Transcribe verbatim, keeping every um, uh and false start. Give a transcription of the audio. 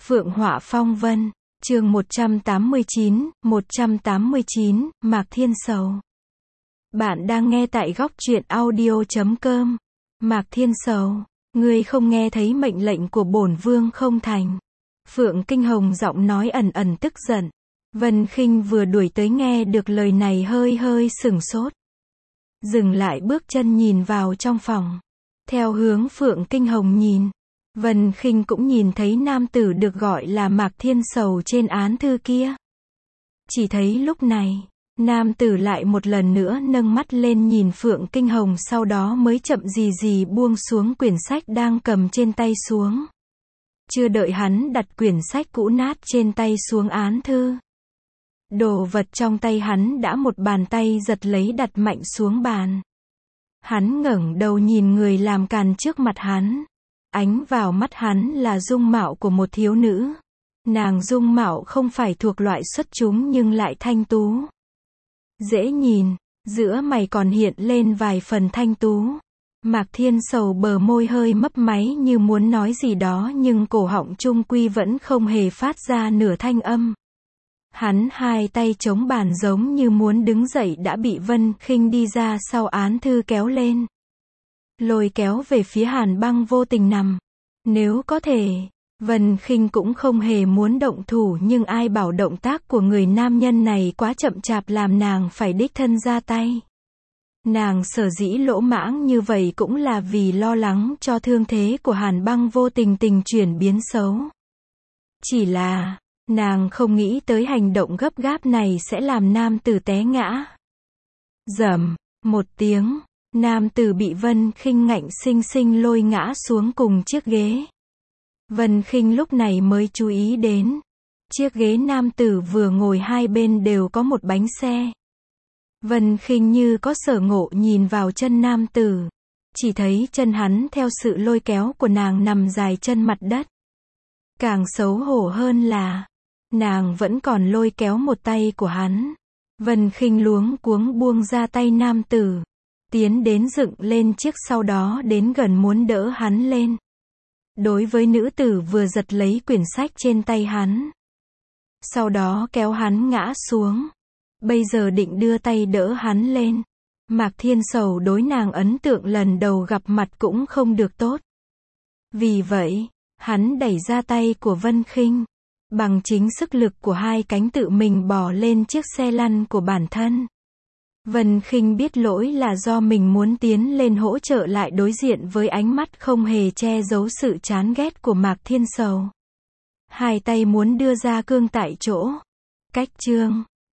Phượng Họa Phong Vân, chương một trăm tám mươi chín, một trăm tám mươi chín, Mạc Thiên Sầu. Bạn đang nghe tại góc truyện audio chấm com. Mạc Thiên Sầu, ngươi không nghe thấy mệnh lệnh của bổn vương không thành. Phượng Kinh Hồng giọng nói ẩn ẩn tức giận. Vân Khinh vừa đuổi tới nghe được lời này hơi hơi sửng sốt. Dừng lại bước chân nhìn vào trong phòng. Theo hướng Phượng Kinh Hồng nhìn, Vân Khinh cũng nhìn thấy nam tử được gọi là Mạc Thiên Sầu trên án thư kia. Chỉ thấy lúc này, nam tử lại một lần nữa nâng mắt lên nhìn Phượng Kinh Hồng, sau đó mới chậm gì gì buông xuống quyển sách đang cầm trên tay xuống. Chưa đợi hắn đặt quyển sách cũ nát trên tay xuống án thư, đồ vật trong tay hắn đã một bàn tay giật lấy đặt mạnh xuống bàn. Hắn ngẩng đầu nhìn người làm càn trước mặt hắn. Ánh vào mắt hắn là dung mạo của một thiếu nữ. Nàng dung mạo không phải thuộc loại xuất chúng nhưng lại thanh tú, dễ nhìn, giữa mày còn hiện lên vài phần thanh tú. Mạc Thiên Sầu bờ môi hơi mấp máy như muốn nói gì đó nhưng cổ họng chung quy vẫn không hề phát ra nửa thanh âm. Hắn hai tay chống bàn giống như muốn đứng dậy đã bị Vân Khinh đi ra sau án thư kéo lên, lôi kéo về phía Hàn Băng vô tình nằm. Nếu có thể, Vân Khinh cũng không hề muốn động thủ, nhưng ai bảo động tác của người nam nhân này quá chậm chạp làm nàng phải đích thân ra tay. Nàng sở dĩ lỗ mãng như vậy cũng là vì lo lắng cho thương thế của Hàn Băng vô tình tình chuyển biến xấu. Chỉ là, nàng không nghĩ tới hành động gấp gáp này sẽ làm nam tử té ngã. Rầm, một tiếng, nam tử bị Vân Khinh ngạnh sinh sinh lôi ngã xuống cùng chiếc ghế. Vân Khinh lúc này mới chú ý đến, chiếc ghế nam tử vừa ngồi hai bên đều có một bánh xe. Vân Khinh như có sở ngộ nhìn vào chân nam tử, chỉ thấy chân hắn theo sự lôi kéo của nàng nằm dài chân mặt đất. Càng xấu hổ hơn là, nàng vẫn còn lôi kéo một tay của hắn. Vân Khinh luống cuống buông ra tay nam tử, tiến đến dựng lên chiếc, sau đó đến gần muốn đỡ hắn lên. Đối với nữ tử vừa giật lấy quyển sách trên tay hắn, sau đó kéo hắn ngã xuống. Bây giờ định đưa tay đỡ hắn lên. Mạc Thiên Sầu đối nàng ấn tượng lần đầu gặp mặt cũng không được tốt. Vì vậy, hắn đẩy ra tay của Vân Khinh, bằng chính sức lực của hai cánh tự mình bò lên chiếc xe lăn của bản thân. Vân Khinh biết lỗi là do mình muốn tiến lên hỗ trợ, lại đối diện với ánh mắt không hề che giấu sự chán ghét của Mạc Thiên Sầu. Hai tay muốn đưa ra cương tại chỗ. Cách chương